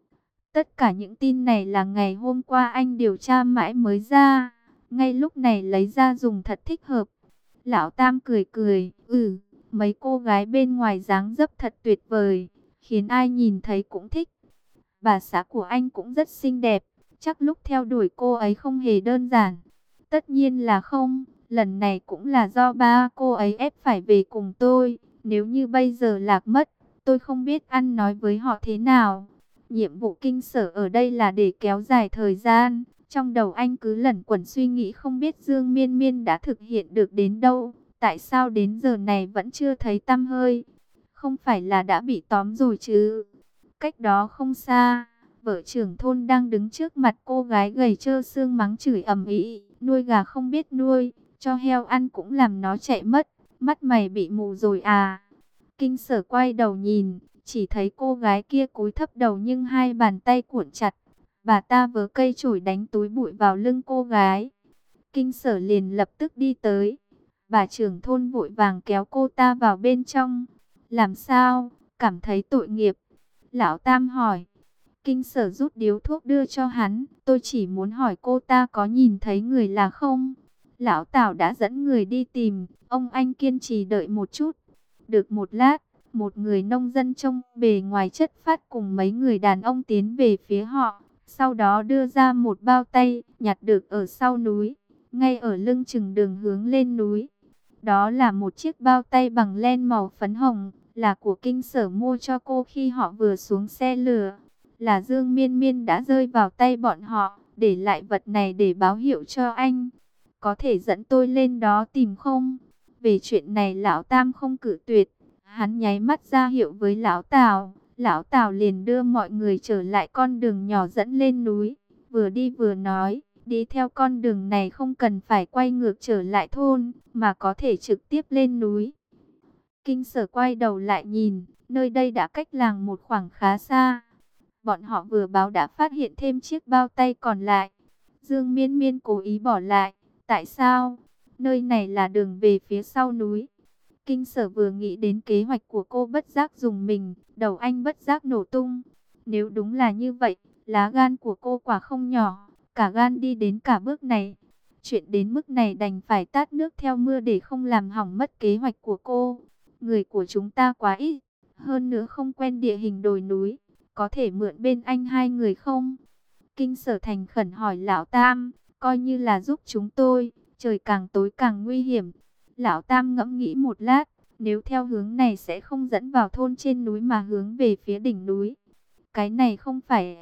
Tất cả những tin này là ngày hôm qua anh điều tra mãi mới ra, ngay lúc này lấy ra dùng thật thích hợp. Lão Tam cười cười, ừ, mấy cô gái bên ngoài dáng dấp thật tuyệt vời, khiến ai nhìn thấy cũng thích. Bà xã của anh cũng rất xinh đẹp, chắc lúc theo đuổi cô ấy không hề đơn giản. Tất nhiên là không, lần này cũng là do ba cô ấy ép phải về cùng tôi. Nếu như bây giờ lạc mất, tôi không biết ăn nói với họ thế nào. Nhiệm vụ Kinh Sở ở đây là để kéo dài thời gian. Trong đầu anh cứ lẩn quẩn suy nghĩ không biết Dương Miên Miên đã thực hiện được đến đâu. Tại sao đến giờ này vẫn chưa thấy tăm hơi? Không phải là đã bị tóm rồi chứ? Cách đó không xa, vợ trưởng thôn đang đứng trước mặt cô gái gầy trơ xương mắng chửi ầm ĩ, nuôi gà không biết nuôi, cho heo ăn cũng làm nó chạy mất, mắt mày bị mù rồi à? Kinh Sở quay đầu nhìn, chỉ thấy cô gái kia cúi thấp đầu nhưng hai bàn tay cuộn chặt, bà ta vớ cây chổi đánh túi bụi vào lưng cô gái. Kinh Sở liền lập tức đi tới, bà trưởng thôn vội vàng kéo cô ta vào bên trong. Làm sao, cảm thấy tội nghiệp? Lão Tam hỏi. Kinh Sở rút điếu thuốc đưa cho hắn. Tôi chỉ muốn hỏi cô ta có nhìn thấy người là không? Lão Tảo đã dẫn người đi tìm. Ông anh kiên trì đợi một chút. Được một lát, một người nông dân trông bề ngoài chất phác cùng mấy người đàn ông tiến về phía họ. Sau đó đưa ra một bao tay nhặt được ở sau núi, ngay ở lưng chừng đường hướng lên núi. Đó là một chiếc bao tay bằng len màu phấn hồng, là của Kinh Sở mua cho cô khi họ vừa xuống xe lửa. Là Dương Miên Miên đã rơi vào tay bọn họ, để lại vật này để báo hiệu cho anh. Có thể dẫn tôi lên đó tìm không? Về chuyện này lão Tam không cự tuyệt, hắn nháy mắt ra hiệu với lão Tào. Lão Tào liền đưa mọi người trở lại con đường nhỏ dẫn lên núi, vừa đi vừa nói. Đi theo con đường này không cần phải quay ngược trở lại thôn, mà có thể trực tiếp lên núi. Kinh Sở quay đầu lại nhìn, nơi đây đã cách làng một khoảng khá xa. Bọn họ vừa báo đã phát hiện thêm chiếc bao tay còn lại. Dương Miên Miên cố ý bỏ lại. Tại sao? Nơi này là đường về phía sau núi. Kinh Sở vừa nghĩ đến kế hoạch của cô bất giác dùng mình, đầu anh bất giác nổ tung. Nếu đúng là như vậy, lá gan của cô quả không nhỏ. Cả gan đi đến cả bước này. Chuyện đến mức này đành phải tát nước theo mưa để không làm hỏng mất kế hoạch của cô. Người của chúng ta quá ít, hơn nữa không quen địa hình đồi núi. Có thể mượn bên anh hai người không? Kinh Sở thành khẩn hỏi Lão Tam, coi như là giúp chúng tôi, trời càng tối càng nguy hiểm. Lão Tam ngẫm nghĩ một lát, nếu theo hướng này sẽ không dẫn vào thôn trên núi mà hướng về phía đỉnh núi. Cái này không phải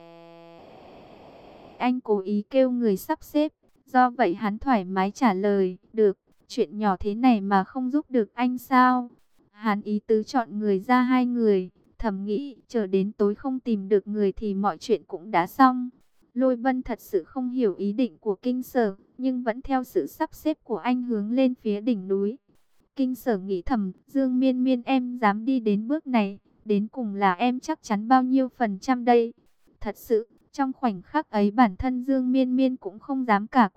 anh cố ý kêu người sắp xếp, do vậy hắn thoải mái trả lời, được, chuyện nhỏ thế này mà không giúp được anh sao? Hắn ý tứ chọn người ra hai người, thầm nghĩ, chờ đến tối không tìm được người thì mọi chuyện cũng đã xong. Lôi Vân thật sự không hiểu ý định của Kinh Sở, nhưng vẫn theo sự sắp xếp của anh hướng lên phía đỉnh núi. Kinh Sở nghĩ thầm, Dương Miên Miên em dám đi đến bước này, đến cùng là em chắc chắn bao nhiêu phần trăm đây? Thật sự, trong khoảnh khắc ấy bản thân Dương Miên Miên cũng không dám cả quyết,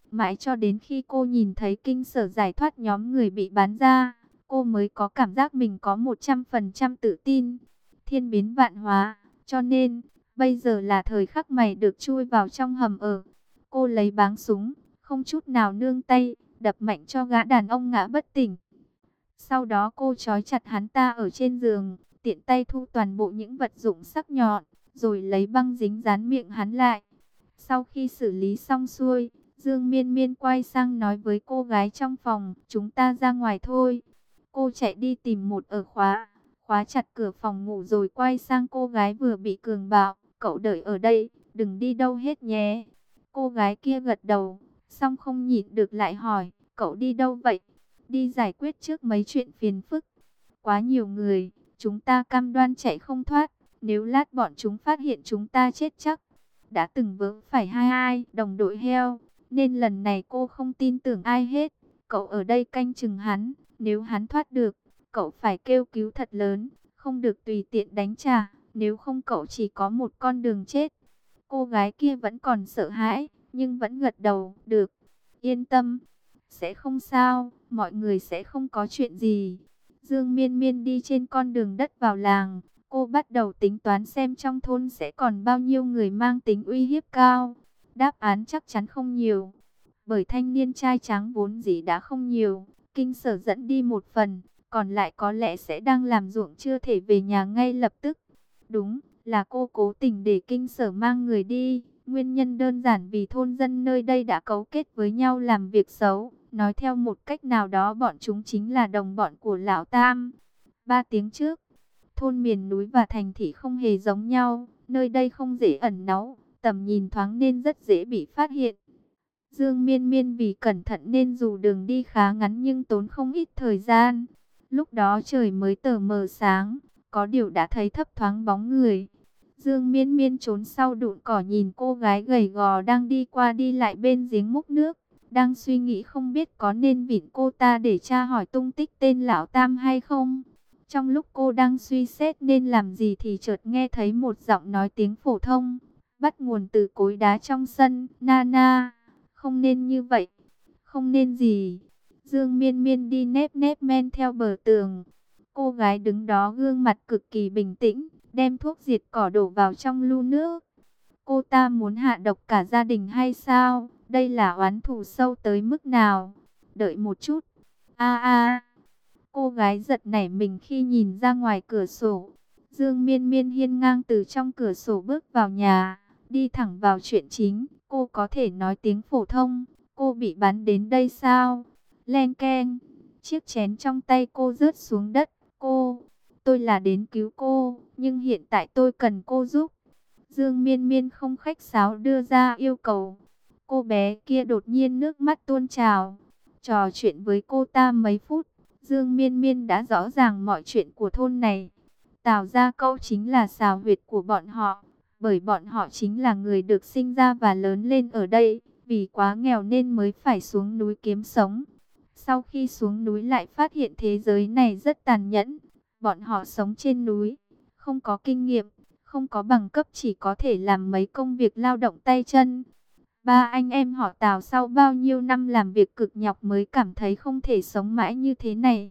Mãi cho đến khi cô nhìn thấy kinh sở giải thoát nhóm người bị bán ra, cô mới có cảm giác mình có một trăm phần trăm tự tin. Thiên biến vạn hóa, cho nên, bây giờ là thời khắc mày được chui vào trong hầm ở. Cô lấy báng súng, không chút nào nương tay, đập mạnh cho gã đàn ông ngã bất tỉnh. Sau đó cô trói chặt hắn ta ở trên giường, tiện tay thu toàn bộ những vật dụng sắc nhọn, rồi lấy băng dính dán miệng hắn lại. Sau khi xử lý xong xuôi, Dương Miên Miên quay sang nói với cô gái trong phòng, chúng ta ra ngoài thôi. Cô chạy đi tìm một ổ khóa, khóa chặt cửa phòng ngủ rồi quay sang cô gái vừa bị cường bạo, cậu đợi ở đây, đừng đi đâu hết nhé. Cô gái kia gật đầu, xong không nhịn được lại hỏi, cậu đi đâu vậy? Đi giải quyết trước mấy chuyện phiền phức. Quá nhiều người, chúng ta cam đoan chạy không thoát, nếu lát bọn chúng phát hiện chúng ta chết chắc. Đã từng vớ phải hai ai đồng đội heo, nên lần này cô không tin tưởng ai hết. Cậu ở đây canh chừng hắn, nếu hắn thoát được, cậu phải kêu cứu thật lớn, không được tùy tiện đánh trả, nếu không cậu chỉ có một con đường chết. Cô gái kia vẫn còn sợ hãi, nhưng vẫn gật đầu, được, yên tâm, sẽ không sao, mọi người sẽ không có chuyện gì. Dương Miên Miên đi trên con đường đất vào làng, cô bắt đầu tính toán xem trong thôn sẽ còn bao nhiêu người mang tính uy hiếp cao. Đáp án chắc chắn không nhiều, bởi thanh niên trai tráng vốn dĩ đã không nhiều, kinh sở dẫn đi một phần, còn lại có lẽ sẽ đang làm ruộng chưa thể về nhà ngay lập tức. Đúng là cô cố tình để kinh sở mang người đi, nguyên nhân đơn giản vì thôn dân nơi đây đã cấu kết với nhau làm việc xấu, nói theo một cách nào đó bọn chúng chính là đồng bọn của Lão Tam. Ba tiếng trước, thôn miền núi và thành thị không hề giống nhau, nơi đây không dễ ẩn náu, tầm nhìn thoáng nên rất dễ bị phát hiện. Dương Miên Miên vì cẩn thận nên dù đường đi khá ngắn nhưng tốn không ít thời gian. Lúc đó trời mới tờ mờ sáng, có điều đã thấy thấp thoáng bóng người. Dương Miên Miên trốn sau đụn cỏ nhìn cô gái gầy gò đang đi qua đi lại bên giếng múc nước, đang suy nghĩ không biết có nên vịn cô ta để tra hỏi tung tích tên Lão Tam hay không. Trong lúc cô đang suy xét nên làm gì thì chợt nghe thấy một giọng nói tiếng phổ thông, bắt nguồn từ cối đá trong sân. Nana, không nên như vậy. Không nên gì? Dương Miên Miên đi nép nép men theo bờ tường. Cô gái đứng đó gương mặt cực kỳ bình tĩnh, đem thuốc diệt cỏ đổ vào trong lu nước. Cô ta muốn hạ độc cả gia đình hay sao? Đây là oán thù sâu tới mức nào? Đợi một chút. A a. Cô gái giật nảy mình khi nhìn ra ngoài cửa sổ. Dương Miên Miên hiên ngang từ trong cửa sổ bước vào nhà, đi thẳng vào chuyện chính. Cô có thể nói tiếng phổ thông. Cô bị bắn đến đây sao? Len keng. Chiếc chén trong tay cô rớt xuống đất. Cô, tôi là đến cứu cô, nhưng hiện tại tôi cần cô giúp. Dương Miên Miên không khách sáo đưa ra yêu cầu. Cô bé kia đột nhiên nước mắt tuôn trào. Trò chuyện với cô ta mấy phút, Dương Miên Miên đã rõ ràng mọi chuyện của thôn này. Tào Gia Câu chính là xào huyệt của bọn họ, bởi bọn họ chính là người được sinh ra và lớn lên ở đây, vì quá nghèo nên mới phải xuống núi kiếm sống. Sau khi xuống núi lại phát hiện thế giới này rất tàn nhẫn. Bọn họ sống trên núi, không có kinh nghiệm, không có bằng cấp, chỉ có thể làm mấy công việc lao động tay chân. Ba anh em họ Tào sau bao nhiêu năm làm việc cực nhọc mới cảm thấy không thể sống mãi như thế này.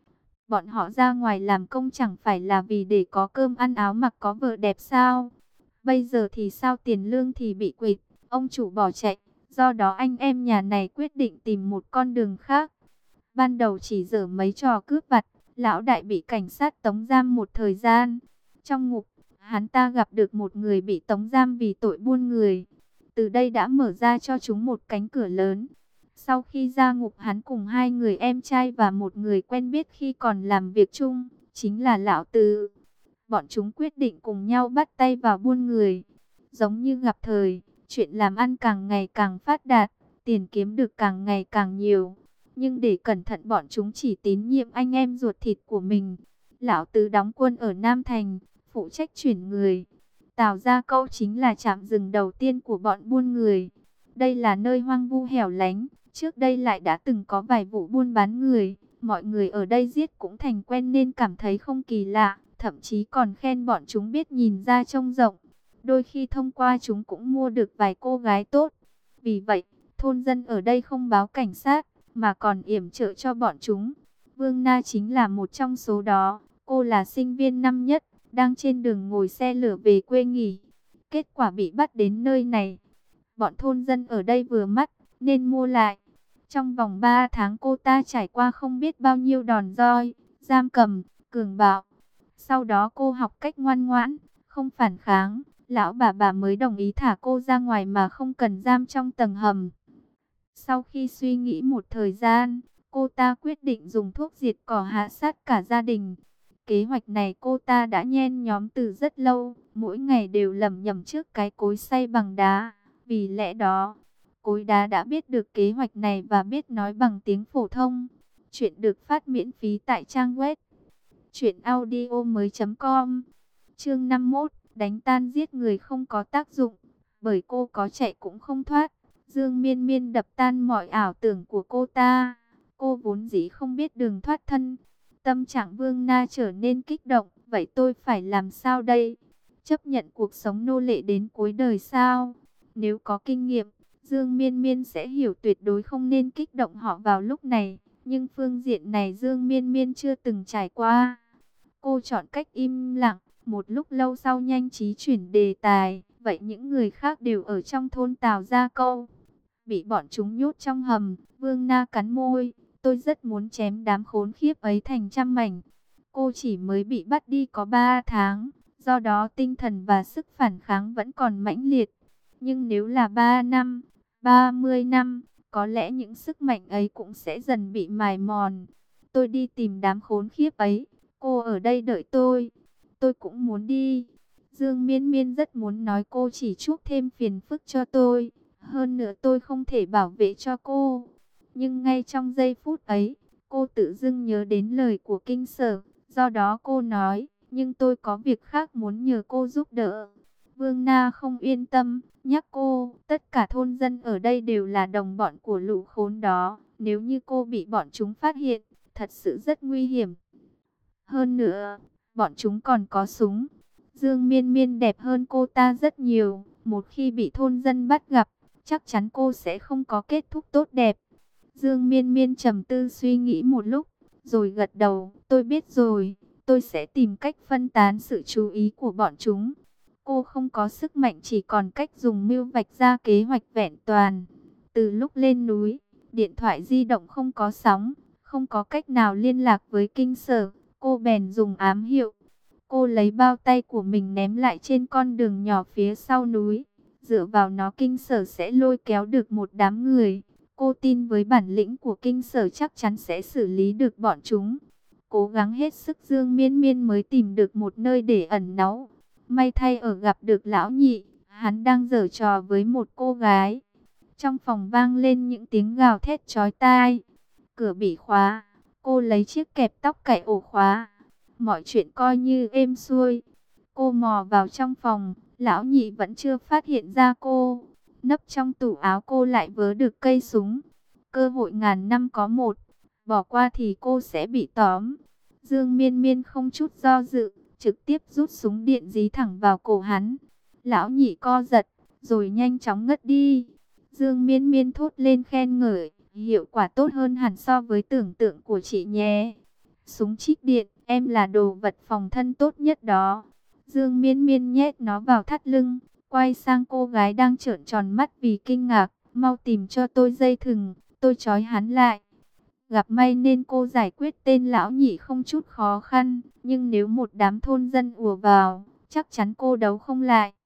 Bọn họ ra ngoài làm công chẳng phải là vì để có cơm ăn áo mặc có vợ đẹp sao? Bây giờ thì sao, tiền lương thì bị quỵt, ông chủ bỏ chạy. Do đó anh em nhà này quyết định tìm một con đường khác. Ban đầu chỉ dở mấy trò cướp vặt, lão đại bị cảnh sát tống giam một thời gian. Trong ngục, hắn ta gặp được một người bị tống giam vì tội buôn người. Từ đây đã mở ra cho chúng một cánh cửa lớn. Sau khi ra ngục, hắn cùng hai người em trai và một người quen biết khi còn làm việc chung, chính là Lão Từ. Bọn chúng quyết định cùng nhau bắt tay vào buôn người. Giống như gặp thời, chuyện làm ăn càng ngày càng phát đạt, tiền kiếm được càng ngày càng nhiều. Nhưng để cẩn thận, bọn chúng chỉ tín nhiệm anh em ruột thịt của mình. Lão Tứ đóng quân ở Nam Thành, phụ trách chuyển người. Tào Gia Câu chính là trạm dừng đầu tiên của bọn buôn người. Đây là nơi hoang vu hẻo lánh, trước đây lại đã từng có vài vụ buôn bán người. Mọi người ở đây giết cũng thành quen nên cảm thấy không kỳ lạ, thậm chí còn khen bọn chúng biết nhìn ra trông rộng. Đôi khi thông qua chúng cũng mua được vài cô gái tốt. Vì vậy, thôn dân ở đây không báo cảnh sát, mà còn yểm trợ cho bọn chúng. Vương Na chính là một trong số đó. Cô là sinh viên năm nhất, đang trên đường ngồi xe lửa về quê nghỉ. Kết quả bị bắt đến nơi này. Bọn thôn dân ở đây vừa mắt, nên mua lại. Trong vòng ba tháng cô ta trải qua không biết bao nhiêu đòn roi, giam cầm, cường bạo. Sau đó cô học cách ngoan ngoãn, không phản kháng. Lão bà bà mới đồng ý thả cô ra ngoài mà không cần giam trong tầng hầm. Sau khi suy nghĩ một thời gian, cô ta quyết định dùng thuốc diệt cỏ hạ sát cả gia đình. Kế hoạch này cô ta đã nhen nhóm từ rất lâu, mỗi ngày đều lẩm nhẩm trước cái cối xay bằng đá. Vì lẽ đó, cối đá đã biết được kế hoạch này và biết nói bằng tiếng phổ thông. Chuyện được phát miễn phí tại trang web truyện audio mới chấm com. Chương năm mươi mốt, đánh tan giết người không có tác dụng, bởi cô có chạy cũng không thoát. Dương Miên Miên đập tan mọi ảo tưởng của cô ta. Cô vốn dĩ không biết đường thoát thân. Tâm trạng Vương Na trở nên kích động. Vậy tôi phải làm sao đây? Chấp nhận cuộc sống nô lệ đến cuối đời sao? Nếu có kinh nghiệm, Dương Miên Miên sẽ hiểu tuyệt đối không nên kích động họ vào lúc này. Nhưng phương diện này Dương Miên Miên chưa từng trải qua. Cô chọn cách im lặng. Một lúc lâu sau nhanh trí chuyển đề tài. Vậy những người khác đều ở trong thôn Tào Gia Câu, bị bọn chúng nhốt trong hầm. Vương Na cắn môi. Tôi rất muốn chém đám khốn khiếp ấy thành trăm mảnh. Cô chỉ mới bị bắt đi có ba tháng. Do đó tinh thần và sức phản kháng vẫn còn mãnh liệt. Nhưng nếu là ba năm, ba mươi năm, có lẽ những sức mạnh ấy cũng sẽ dần bị mài mòn. Tôi đi tìm đám khốn khiếp ấy. Cô ở đây đợi tôi. Tôi cũng muốn đi. Dương Miên Miên rất muốn nói cô chỉ chuốc thêm phiền phức cho tôi. Hơn nữa tôi không thể bảo vệ cho cô. Nhưng ngay trong giây phút ấy, cô tự dưng nhớ đến lời của Kinh Sở. Do đó cô nói, nhưng tôi có việc khác muốn nhờ cô giúp đỡ. Vương Na không yên tâm, nhắc cô, tất cả thôn dân ở đây đều là đồng bọn của lũ khốn đó. Nếu như cô bị bọn chúng phát hiện, thật sự rất nguy hiểm. Hơn nữa, bọn chúng còn có súng. Dương Miên Miên đẹp hơn cô ta rất nhiều. Một khi bị thôn dân bắt gặp, chắc chắn cô sẽ không có kết thúc tốt đẹp. Dương Miên Miên trầm tư suy nghĩ một lúc, rồi gật đầu. Tôi biết rồi, tôi sẽ tìm cách phân tán sự chú ý của bọn chúng. Cô không có sức mạnh, chỉ còn cách dùng mưu vạch ra kế hoạch vẹn toàn. Từ lúc lên núi, điện thoại di động không có sóng, không có cách nào liên lạc với Kinh Sở. Cô bèn dùng ám hiệu. Cô lấy bao tay của mình ném lại trên con đường nhỏ phía sau núi. Dựa vào nó Kinh Sở sẽ lôi kéo được một đám người. Cô tin với bản lĩnh của Kinh Sở chắc chắn sẽ xử lý được bọn chúng. Cố gắng hết sức Dương Miên Miên mới tìm được một nơi để ẩn náu. May thay ở gặp được lão nhị. Hắn đang giở trò với một cô gái. Trong phòng vang lên những tiếng gào thét chói tai. Cửa bị khóa. Cô lấy chiếc kẹp tóc cạy ổ khóa. Mọi chuyện coi như êm xuôi. Cô mò vào trong phòng. Lão nhị vẫn chưa phát hiện ra cô. Nấp trong tủ áo cô lại vớ được cây súng. Cơ hội ngàn năm có một. Bỏ qua thì cô sẽ bị tóm. Dương Miên Miên không chút do dự, trực tiếp rút súng điện dí thẳng vào cổ hắn. Lão nhị co giật, rồi nhanh chóng ngất đi. Dương Miên Miên thốt lên khen ngợi. Hiệu quả tốt hơn hẳn so với tưởng tượng của chị nhé. Súng trích điện, em là đồ vật phòng thân tốt nhất đó. Dương Miên Miên nhét nó vào thắt lưng. Quay sang cô gái đang trợn tròn mắt vì kinh ngạc. Mau tìm cho tôi dây thừng, tôi trói hắn lại. Gặp may nên cô giải quyết tên lão nhị không chút khó khăn. Nhưng nếu một đám thôn dân ùa vào, chắc chắn cô đấu không lại.